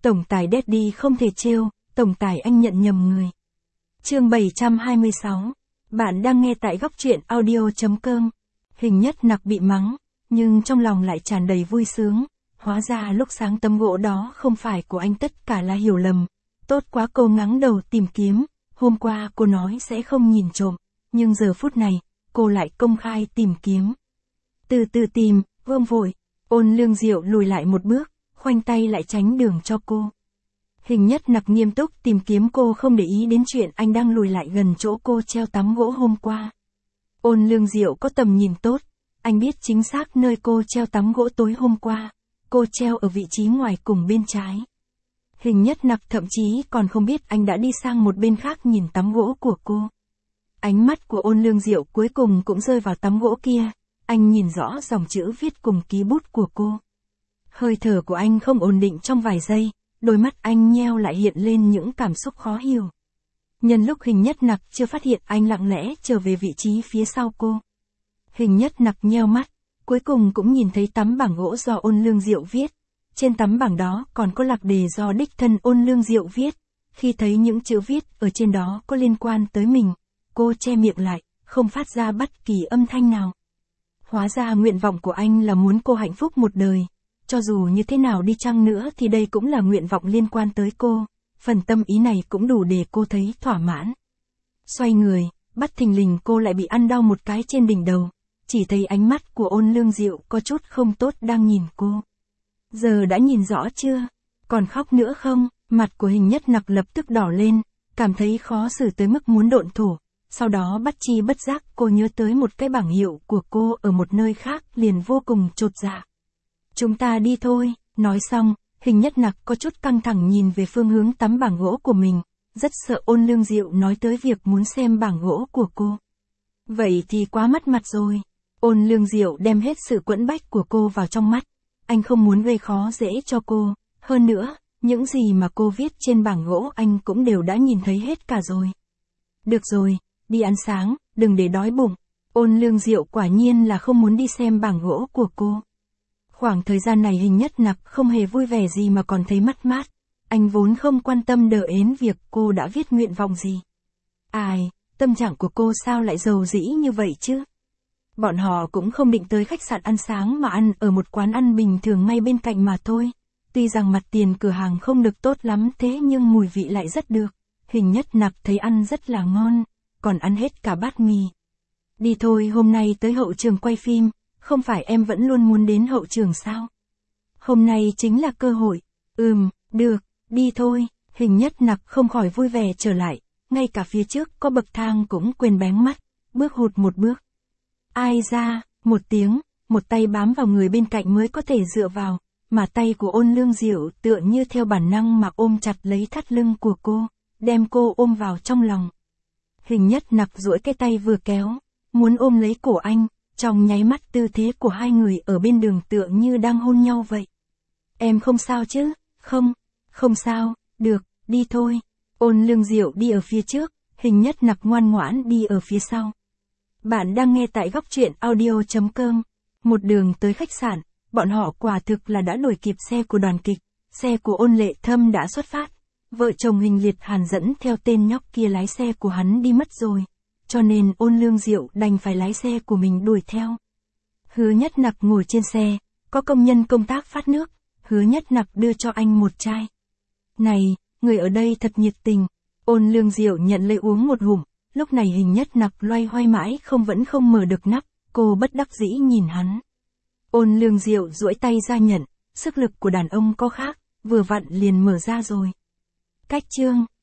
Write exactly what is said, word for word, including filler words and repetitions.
Tổng tài Daddy không thể trêu, tổng tài anh nhận nhầm người. Chương bảy trăm hai mươi sáu. Bạn đang nghe tại góc truyện audio.com. Hình Nhất Nặc bị mắng, nhưng trong lòng lại tràn đầy vui sướng. Hóa ra lúc sáng tấm gỗ đó không phải của anh, tất cả là hiểu lầm. Tốt quá, cô ngắng đầu tìm kiếm. Hôm qua cô nói sẽ không nhìn trộm, nhưng giờ phút này, cô lại công khai tìm kiếm. Từ từ tìm, vâng vội. Ôn Lương Diệu lùi lại một bước, khoanh tay lại tránh đường cho cô. Hình Nhất Nặc nghiêm túc tìm kiếm, cô không để ý đến chuyện anh đang lùi lại gần chỗ cô treo tấm gỗ hôm qua. Ôn Lương Diệu có tầm nhìn tốt, anh biết chính xác nơi cô treo tấm gỗ tối hôm qua. Cô treo ở vị trí ngoài cùng bên trái. Hình Nhất Nặc thậm chí còn không biết anh đã đi sang một bên khác nhìn tấm gỗ của cô. Ánh mắt của Ôn Lương Diệu cuối cùng cũng rơi vào tấm gỗ kia. Anh nhìn rõ dòng chữ viết cùng ký bút của cô. Hơi thở của anh không ổn định trong vài giây, đôi mắt anh nheo lại hiện lên những cảm xúc khó hiểu. Nhân lúc Hình Nhất Nặc chưa phát hiện, anh lặng lẽ trở về vị trí phía sau cô. Hình Nhất Nặc nheo mắt, cuối cùng cũng nhìn thấy tấm bảng gỗ do Ôn Lương Diệu viết. Trên tấm bảng đó còn có lạc đề do đích thân Ôn Lương Diệu viết. Khi thấy những chữ viết ở trên đó có liên quan tới mình, cô che miệng lại, không phát ra bất kỳ âm thanh nào. Hóa ra nguyện vọng của anh là muốn cô hạnh phúc một đời. Cho dù như thế nào đi chăng nữa thì đây cũng là nguyện vọng liên quan tới cô. Phần tâm ý này cũng đủ để cô thấy thỏa mãn. Xoay người, bất thình lình cô lại bị ăn đau một cái trên đỉnh đầu. Chỉ thấy ánh mắt của Ôn Lương Diệu có chút không tốt đang nhìn cô. Giờ đã nhìn rõ chưa? Còn khóc nữa không? Mặt của Hình Nhất Nặc lập tức đỏ lên, cảm thấy khó xử tới mức muốn độn thổ. Sau đó bất chi bất giác cô nhớ tới một cái bảng hiệu của cô ở một nơi khác, liền vô cùng chột dạ. Chúng ta đi thôi. Nói xong, Hình Nhất Nặc có chút căng thẳng nhìn về phương hướng tấm bảng gỗ của mình, rất sợ Ôn Lương Diệu nói tới việc muốn xem bảng gỗ của cô. Vậy thì quá mất mặt rồi. Ôn Lương Diệu đem hết sự quẫn bách của cô vào trong mắt. Anh không muốn gây khó dễ cho cô. Hơn nữa, những gì mà cô viết trên bảng gỗ anh cũng đều đã nhìn thấy hết cả rồi. Được rồi, đi ăn sáng, đừng để đói bụng. Ôn Lương Diệu quả nhiên là không muốn đi xem bảng gỗ của cô. Khoảng thời gian này Hình Nhất Nặc không hề vui vẻ gì mà còn thấy mất mát. Anh vốn không quan tâm đờ ến việc cô đã viết nguyện vọng gì. Ai, tâm trạng của cô sao lại dầu dĩ như vậy chứ? Bọn họ cũng không định tới khách sạn ăn sáng mà ăn ở một quán ăn bình thường ngay bên cạnh mà thôi. Tuy rằng mặt tiền cửa hàng không được tốt lắm thế nhưng mùi vị lại rất được. Hình Nhất Nặc thấy ăn rất là ngon, còn ăn hết cả bát mì. Đi thôi, hôm nay tới hậu trường quay phim, không phải em vẫn luôn muốn đến hậu trường sao? Hôm nay chính là cơ hội. Ừm, được, đi thôi. Hình Nhất Nặc không khỏi vui vẻ trở lại, ngay cả phía trước có bậc thang cũng quên bén mắt, bước hụt một bước. Ai ra, một tiếng, một tay bám vào người bên cạnh mới có thể dựa vào, mà tay của Ôn Lương Diệu tựa như theo bản năng mà ôm chặt lấy thắt lưng của cô, đem cô ôm vào trong lòng. Hình Nhất Nặc duỗi cái tay vừa kéo, muốn ôm lấy cổ anh, trong nháy mắt tư thế của hai người ở bên đường tựa như đang hôn nhau vậy. Em không sao chứ? Không, không sao, được, đi thôi. Ôn Lương Diệu đi ở phía trước, Hình Nhất Nặc ngoan ngoãn đi ở phía sau. Bạn đang nghe tại góc truyện audio.com. Một đường tới khách sạn, bọn họ quả thực là đã đuổi kịp xe của đoàn kịch. Xe của Ôn Lệ Thâm đã xuất phát. Vợ chồng Hình Liệt Hàn dẫn theo tên nhóc kia lái xe của hắn đi mất rồi. Cho nên Ôn Lương Diệu đành phải lái xe của mình đuổi theo. Hứa Nhất Nặc ngồi trên xe, có công nhân công tác phát nước. Hứa Nhất Nặc đưa cho anh một chai. Này, người ở đây thật nhiệt tình. Ôn Lương Diệu nhận lấy uống một ngụm. Lúc này Hình Nhất Nặc loay hoay mãi không vẫn không mở được nắp, cô bất đắc dĩ nhìn hắn. Ôn Lương Diệu duỗi tay ra nhận, sức lực của đàn ông có khác, vừa vặn liền mở ra rồi. Cách chương